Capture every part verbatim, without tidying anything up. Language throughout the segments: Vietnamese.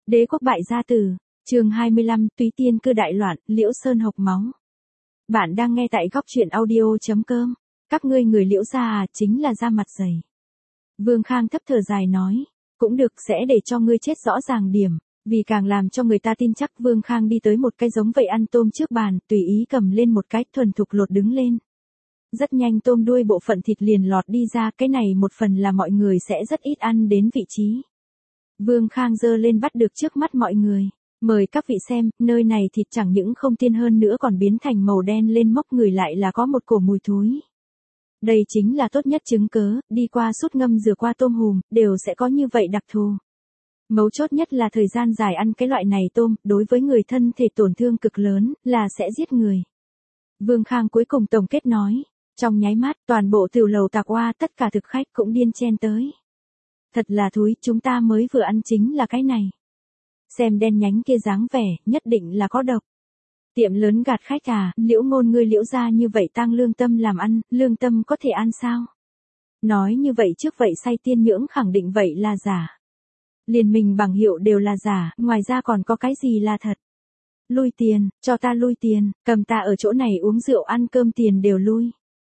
Đế quốc bại gia tử, chương hai mươi lăm, Túy Tiên cư đại loạn, Liễu Sơn hộc máu. Bạn đang nghe tại góc truyện audio chấm com. Các ngươi người Liễu gia à, chính là da mặt dày. Vương Khang thấp thở dài nói, cũng được, sẽ để cho ngươi chết rõ ràng điểm. Vì càng làm cho người ta tin chắc, Vương Khang đi tới một cái giống vậy ăn tôm trước bàn, tùy ý cầm lên một cái, thuần thục lột đứng lên. Rất nhanh tôm đuôi bộ phận thịt liền lọt đi ra, cái này một phần là mọi người sẽ rất ít ăn đến vị trí. Vương Khang giơ lên bắt được trước mắt mọi người. Mời các vị xem, nơi này thịt chẳng những không tiên hơn nữa còn biến thành màu đen lên, móc người lại là có một cổ mùi thối. Đây chính là tốt nhất chứng cớ, đi qua sút ngâm rửa qua tôm hùm, đều sẽ có như vậy đặc thù. Mấu chốt nhất là thời gian dài ăn cái loại này tôm, đối với người thân thể tổn thương cực lớn, là sẽ giết người. Vương Khang cuối cùng tổng kết nói, trong nháy mắt, toàn bộ tiểu lầu Tạc Oa tất cả thực khách cũng điên chen tới. Thật là thúi, chúng ta mới vừa ăn chính là cái này. Xem đen nhánh kia dáng vẻ, nhất định là có độc. Tiệm lớn gạt khách à, Liễu Ngôn ngươi Liễu gia như vậy tang lương tâm làm ăn, lương tâm có thể ăn sao? Nói như vậy trước vậy say tiên nhưỡng khẳng định vậy là giả. Liền mình bằng hiệu đều là giả, ngoài ra còn có cái gì là thật? Lui tiền, cho ta lui tiền, cầm ta ở chỗ này uống rượu ăn cơm tiền đều lui.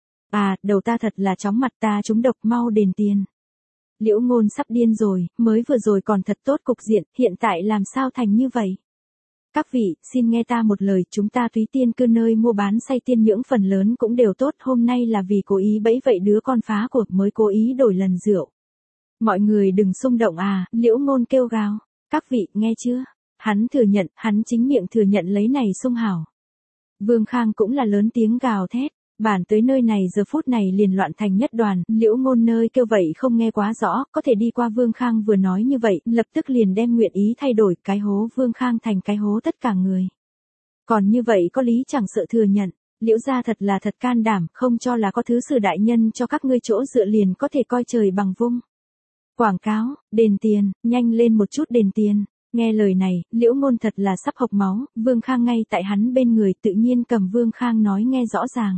À, đầu ta thật là chóng mặt, ta trúng độc, mau đền tiền. Liễu Ngôn sắp điên rồi, mới vừa rồi còn thật tốt cục diện, hiện tại làm sao thành như vậy? Các vị, xin nghe ta một lời, chúng ta Túy Tiên cư nơi mua bán say tiên nhưỡng phần lớn cũng đều tốt, hôm nay là vì cố ý bẫy vậy đứa con phá cuộc mới cố ý đổi lần rượu. Mọi người đừng xung động à, Liễu Ngôn kêu gào. Các vị, nghe chưa? Hắn thừa nhận, hắn chính miệng thừa nhận lấy này sung hảo. Vương Khang cũng là lớn tiếng gào thét. Bản tới nơi này giờ phút này liền loạn thành nhất đoàn, Liễu Ngôn nơi kêu vậy không nghe quá rõ, có thể đi qua Vương Khang vừa nói như vậy, lập tức liền đem nguyện ý thay đổi cái hố Vương Khang thành cái hố tất cả người. Còn như vậy có lý chẳng sợ thừa nhận, Liễu gia thật là thật can đảm, không cho là có thứ sử đại nhân cho các ngươi chỗ dựa liền có thể coi trời bằng vung. Quảng cáo, đền tiền, nhanh lên một chút đền tiền. Nghe lời này, Liễu Ngôn thật là sắp hộc máu, Vương Khang ngay tại hắn bên người tự nhiên cầm Vương Khang nói nghe rõ ràng.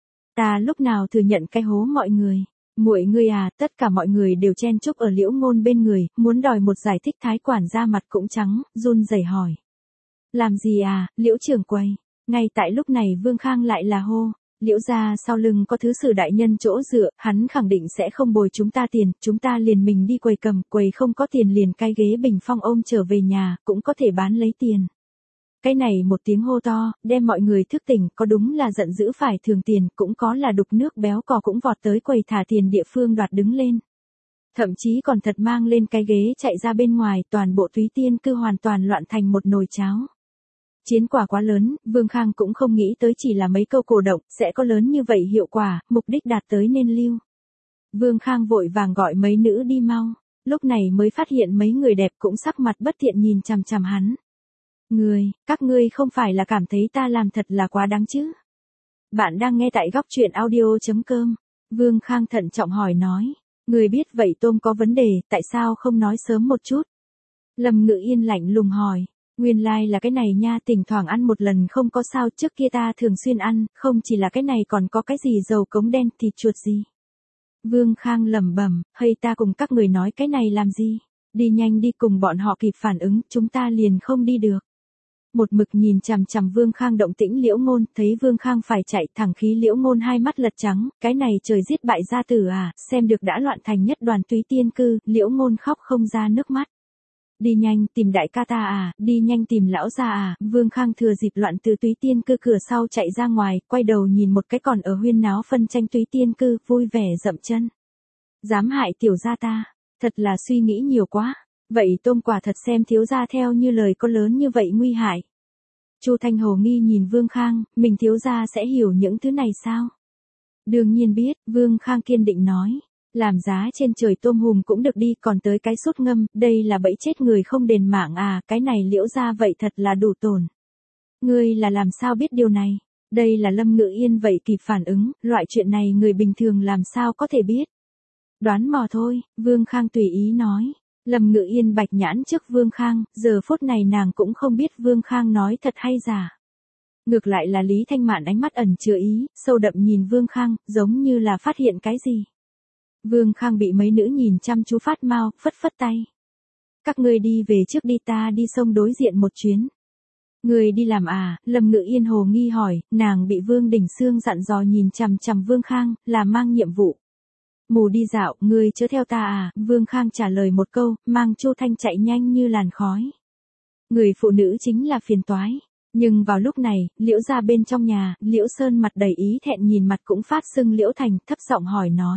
Ta lúc nào thừa nhận cái hố mọi người, muội ngươi à, tất cả mọi người đều chen chúc ở Liễu Ngôn bên người, muốn đòi một giải thích, thái quản ra mặt cũng trắng, run rẩy hỏi. Làm gì à, Liễu trưởng quầy? Ngay tại lúc này Vương Khang lại là hô, Liễu gia sau lưng có thứ sử đại nhân chỗ dựa, hắn khẳng định sẽ không bồi chúng ta tiền, chúng ta liền mình đi quầy cầm, quầy không có tiền liền cai ghế bình phong ôm trở về nhà, cũng có thể bán lấy tiền. Cái này một tiếng hô to, đem mọi người thức tỉnh, có đúng là giận dữ phải thường tiền, cũng có là đục nước béo cò cũng vọt tới quầy thả tiền địa phương đoạt đứng lên. Thậm chí còn thật mang lên cái ghế chạy ra bên ngoài, toàn bộ Túy Tiên cư hoàn toàn loạn thành một nồi cháo. Chiến quả quá lớn, Vương Khang cũng không nghĩ tới chỉ là mấy câu cổ động, sẽ có lớn như vậy hiệu quả, mục đích đạt tới nên lưu. Vương Khang vội vàng gọi mấy nữ đi mau, lúc này mới phát hiện mấy người đẹp cũng sắc mặt bất thiện nhìn chằm chằm hắn. Người, các ngươi không phải là cảm thấy ta làm thật là quá đáng chứ? Bạn đang nghe tại góc truyện audio chấm com. Vương Khang thận trọng hỏi nói, người biết vậy tôm có vấn đề, tại sao không nói sớm một chút? Lâm Ngự Yên lạnh lùng hỏi, nguyên lai like là cái này nha, thỉnh thoảng ăn một lần không có sao, trước kia ta thường xuyên ăn, không chỉ là cái này còn có cái gì dầu cống đen, thịt chuột gì. Vương Khang lẩm bẩm, hay ta cùng các người nói cái này làm gì? Đi nhanh đi, cùng bọn họ kịp phản ứng, chúng ta liền không đi được. Một mực nhìn chằm chằm Vương Khang động tĩnh Liễu Ngôn, thấy Vương Khang phải chạy, thẳng khí Liễu Ngôn hai mắt lật trắng, cái này trời giết bại gia tử à, xem được đã loạn thành nhất đoàn Túy Tiên cư, Liễu Ngôn khóc không ra nước mắt. Đi nhanh tìm đại ca ta à, đi nhanh tìm lão gia à, Vương Khang thừa dịp loạn từ Túy Tiên cư cửa sau chạy ra ngoài, quay đầu nhìn một cái còn ở huyên náo phân tranh Túy Tiên cư, vui vẻ dậm chân. Dám hại tiểu gia ta, thật là suy nghĩ nhiều quá. Vậy tôm quả thật xem thiếu gia theo như lời có lớn như vậy nguy hại. Chu Thanh hồ nghi nhìn Vương Khang, mình thiếu gia sẽ hiểu những thứ này sao? Đương nhiên biết, Vương Khang kiên định nói. Làm giá trên trời tôm hùm cũng được đi, còn tới cái sút ngâm, đây là bẫy chết người không đền mạng à, cái này Liễu gia vậy thật là đủ tổn. Ngươi là làm sao biết điều này? Đây là Lâm Ngự Yên vậy kịp phản ứng, loại chuyện này người bình thường làm sao có thể biết? Đoán mò thôi, Vương Khang tùy ý nói. Lâm Ngự Yên bạch nhãn trước Vương Khang, giờ phút này nàng cũng không biết Vương Khang nói thật hay giả. Ngược lại là Lý Thanh Mạn ánh mắt ẩn chứa ý, sâu đậm nhìn Vương Khang, giống như là phát hiện cái gì. Vương Khang bị mấy nữ nhìn chăm chú phát mau, phất phất tay. Các ngươi đi về trước đi, ta đi sông đối diện một chuyến. Người đi làm à? Lâm Ngự Yên hồ nghi hỏi, nàng bị Vương Đình Xương dặn dò nhìn chằm chằm Vương Khang, là mang nhiệm vụ. Mù đi dạo, người chớ theo ta à? Vương Khang trả lời một câu, mang Chu Thanh chạy nhanh như làn khói. Người phụ nữ chính là phiền toái. Nhưng vào lúc này, Liễu gia bên trong nhà, Liễu Sơn mặt đầy ý thẹn nhìn mặt cũng phát sưng Liễu Thành, thấp giọng hỏi nói.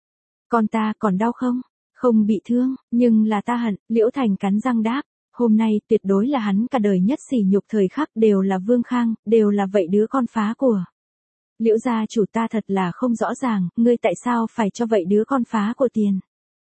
Con ta còn đau không? Không bị thương, nhưng là ta hận. Liễu Thành cắn răng đáp. Hôm nay tuyệt đối là hắn cả đời nhất sỉ nhục thời khắc, đều là Vương Khang, đều là vậy đứa con phá của. Liễu gia chủ, ta thật là không rõ ràng, ngươi tại sao phải cho vậy đứa con phá của tiền.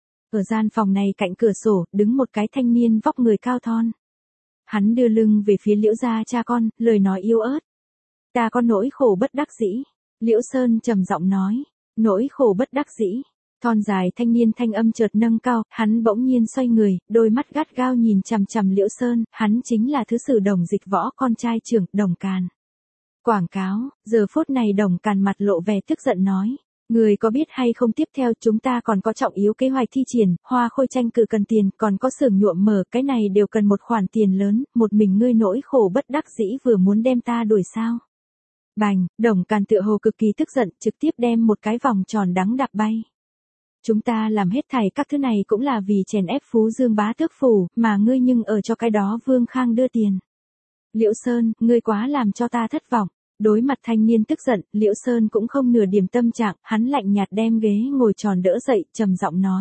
Ở gian phòng này cạnh cửa sổ, đứng một cái thanh niên vóc người cao thon. Hắn đưa lưng về phía Liễu gia cha con, lời nói yếu ớt. Ta có nỗi khổ bất đắc dĩ. Liễu Sơn trầm giọng nói, nỗi khổ bất đắc dĩ. Thon dài thanh niên thanh âm chợt nâng cao, hắn bỗng nhiên xoay người, đôi mắt gắt gao nhìn chằm chằm Liễu Sơn, hắn chính là thứ sử Đồng Dịch Võ, con trai trưởng, Đồng Càn. Quảng cáo, giờ phút này Đồng Càn mặt lộ vẻ tức giận nói, người có biết hay không, tiếp theo chúng ta còn có trọng yếu kế hoạch thi triển, hoa khôi tranh cử cần tiền, còn có xưởng nhuộm mở, cái này đều cần một khoản tiền lớn, một mình ngươi nỗi khổ bất đắc dĩ vừa muốn đem ta đuổi sao. Bành, Đồng Càn tựa hồ cực kỳ tức giận, trực tiếp đem một cái vòng tròn đắng đạp bay. Chúng ta làm hết thảy các thứ này cũng là vì chèn ép Phú Dương bá tước phủ, mà ngươi nhưng ở cho cái đó Vương Khang đưa tiền. Liễu Sơn, ngươi quá làm cho ta thất vọng. Đối mặt thanh niên tức giận, Liễu Sơn cũng không nửa điểm tâm trạng, hắn lạnh nhạt đem ghế ngồi tròn đỡ dậy, trầm giọng nói.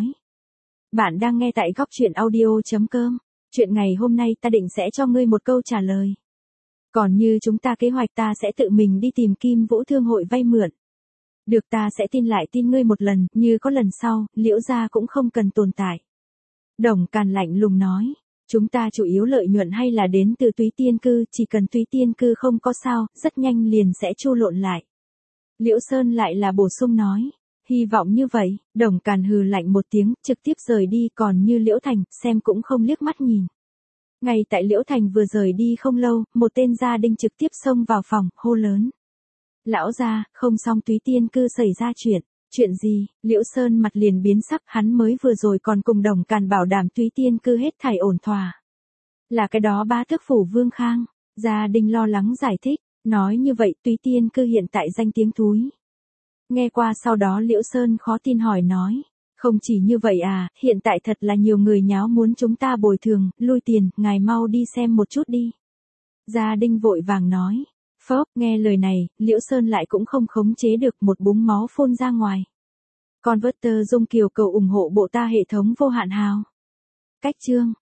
Bạn đang nghe tại góc truyện audio.com. Chuyện ngày hôm nay ta định sẽ cho ngươi một câu trả lời. Còn như chúng ta kế hoạch, ta sẽ tự mình đi tìm Kim Vũ Thương hội vay mượn. Được, ta sẽ tin lại tin ngươi một lần, như có lần sau, Liễu gia cũng không cần tồn tại. Đồng Càn lạnh lùng nói, chúng ta chủ yếu lợi nhuận hay là đến từ Túy Tiên Cư, chỉ cần Túy Tiên Cư không có sao, rất nhanh liền sẽ chu lộn lại. Liễu Sơn lại là bổ sung nói, hy vọng như vậy. Đồng Càn hừ lạnh một tiếng, trực tiếp rời đi, còn như Liễu Thành, xem cũng không liếc mắt nhìn. Ngay tại Liễu Thành vừa rời đi không lâu, một tên gia đình trực tiếp xông vào phòng, hô lớn. Lão gia, không xong, Túy Tiên Cư xảy ra chuyện. Chuyện gì? Liễu Sơn mặt liền biến sắc, hắn mới vừa rồi còn cùng Đồng Càn bảo đảm Túy Tiên Cư hết thảy ổn thỏa. Là cái đó bá tước phủ Vương Khang. Gia đình lo lắng giải thích, nói như vậy Túy Tiên Cư hiện tại danh tiếng thúi. Nghe qua sau đó Liễu Sơn khó tin hỏi nói, không chỉ như vậy à, hiện tại thật là nhiều người nháo muốn chúng ta bồi thường, lui tiền, ngài mau đi xem một chút đi. Gia đình vội vàng nói. Phớp, nghe lời này, Liễu Sơn lại cũng không khống chế được, một búng máu phun ra ngoài. Converter Dung Kiều cầu ủng hộ bộ ta hệ thống vô hạn hào. Cách chương.